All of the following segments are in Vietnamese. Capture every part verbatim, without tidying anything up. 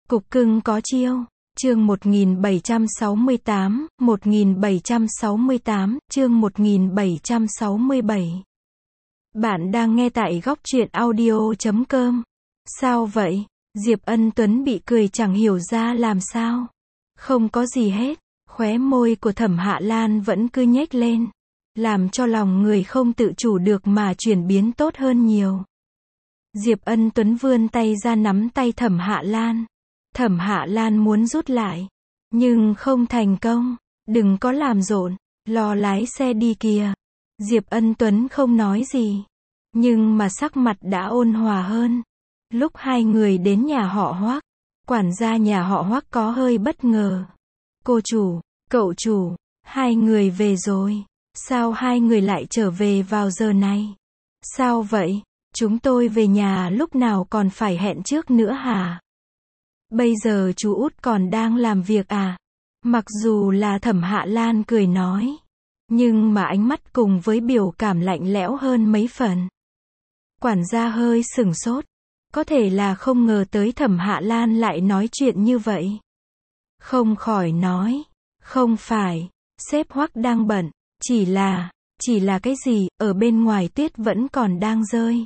Cục cưng có chiêu. Chương một nghìn bảy trăm sáu mươi tám, một nghìn bảy trăm sáu mươi tám, chương một nghìn bảy trăm sáu mươi bảy. Bạn đang nghe tại góc truyện audio chấm com. Sao vậy? Diệp Ân Tuấn bị cười chẳng hiểu ra làm sao. Không có gì hết, khóe môi của Thẩm Hạ Lan vẫn cứ nhếch lên, làm cho lòng người không tự chủ được mà chuyển biến tốt hơn nhiều. Diệp Ân Tuấn vươn tay ra nắm tay Thẩm Hạ Lan. Thẩm Hạ Lan muốn rút lại, nhưng không thành công. Đừng có làm rộn, lo lái xe đi kìa. Diệp Ân Tuấn không nói gì, nhưng mà sắc mặt đã ôn hòa hơn. Lúc hai người đến nhà họ Hoắc, quản gia nhà họ Hoắc có hơi bất ngờ. Cô chủ, cậu chủ, hai người về rồi. Sao hai người lại trở về vào giờ này? Sao vậy? Chúng tôi về nhà lúc nào còn phải hẹn trước nữa hả? Bây giờ chú út còn đang làm việc à? Mặc dù là Thẩm Hạ Lan cười nói, nhưng mà ánh mắt cùng với biểu cảm lạnh lẽo hơn mấy phần. Quản gia hơi sửng sốt, có thể là không ngờ tới Thẩm Hạ Lan lại nói chuyện như vậy. Không khỏi nói, không phải, sếp Hoắc đang bận, chỉ là, chỉ là cái gì, ở bên ngoài tuyết vẫn còn đang rơi.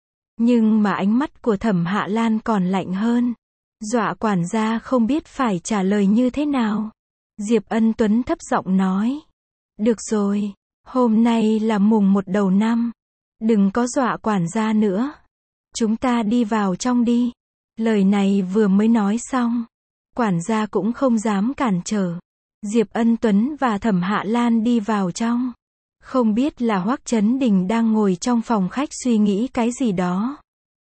Nhưng mà ánh mắt của Thẩm Hạ Lan còn lạnh hơn, dọa quản gia không biết phải trả lời như thế nào. Diệp Ân Tuấn thấp giọng nói, được rồi, hôm nay là mùng một đầu năm, đừng có dọa quản gia nữa. Chúng ta đi vào trong đi. Lời này vừa mới nói xong, quản gia cũng không dám cản trở. Diệp Ân Tuấn và Thẩm Hạ Lan đi vào trong. Không biết là Hoắc Chấn Đình đang ngồi trong phòng khách suy nghĩ cái gì đó.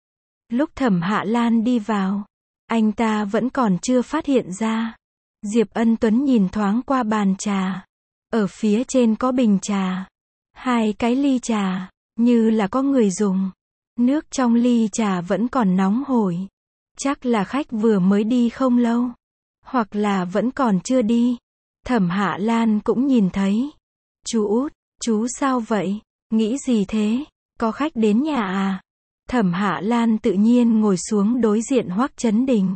Lúc Thẩm Hạ Lan đi vào, anh ta vẫn còn chưa phát hiện ra. Diệp Ân Tuấn nhìn thoáng qua bàn trà. Ở phía trên có bình trà, hai cái ly trà, như là có người dùng. Nước trong ly trà vẫn còn nóng hổi. Chắc là khách vừa mới đi không lâu, hoặc là vẫn còn chưa đi. Thẩm Hạ Lan cũng nhìn thấy. Chú út, chú sao vậy? Nghĩ gì thế? Có khách đến nhà à? Thẩm Hạ Lan tự nhiên ngồi xuống đối diện Hoắc Chấn Đình.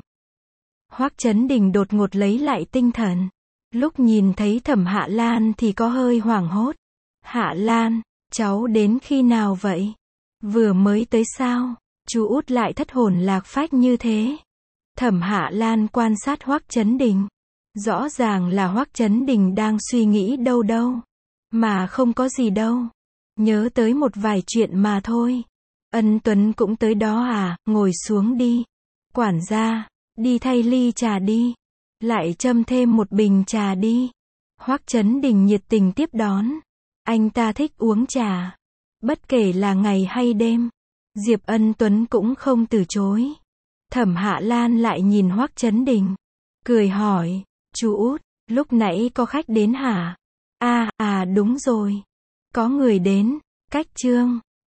Hoắc Chấn Đình đột ngột lấy lại tinh thần. Lúc nhìn thấy Thẩm Hạ Lan thì có hơi hoảng hốt. Hạ Lan, cháu đến khi nào vậy? Vừa mới tới sao? Chú út lại thất hồn lạc phách như thế. Thẩm Hạ Lan quan sát Hoắc Chấn Đình. Rõ ràng là Hoắc Chấn Đình đang suy nghĩ đâu đâu. Mà không có gì đâu. Nhớ tới một vài chuyện mà thôi. Ân Tuấn cũng tới đó à? Ngồi xuống đi. Quản gia, đi thay ly trà đi. Lại châm thêm một bình trà đi. Hoắc Chấn Đình nhiệt tình tiếp đón. Anh ta thích uống trà, bất kể là ngày hay đêm. Diệp Ân Tuấn cũng không từ chối. Thẩm Hạ Lan lại nhìn Hoắc Chấn Đình, cười hỏi, chú út, lúc nãy có khách đến hả? À, à đúng rồi. Có người đến. Cách chương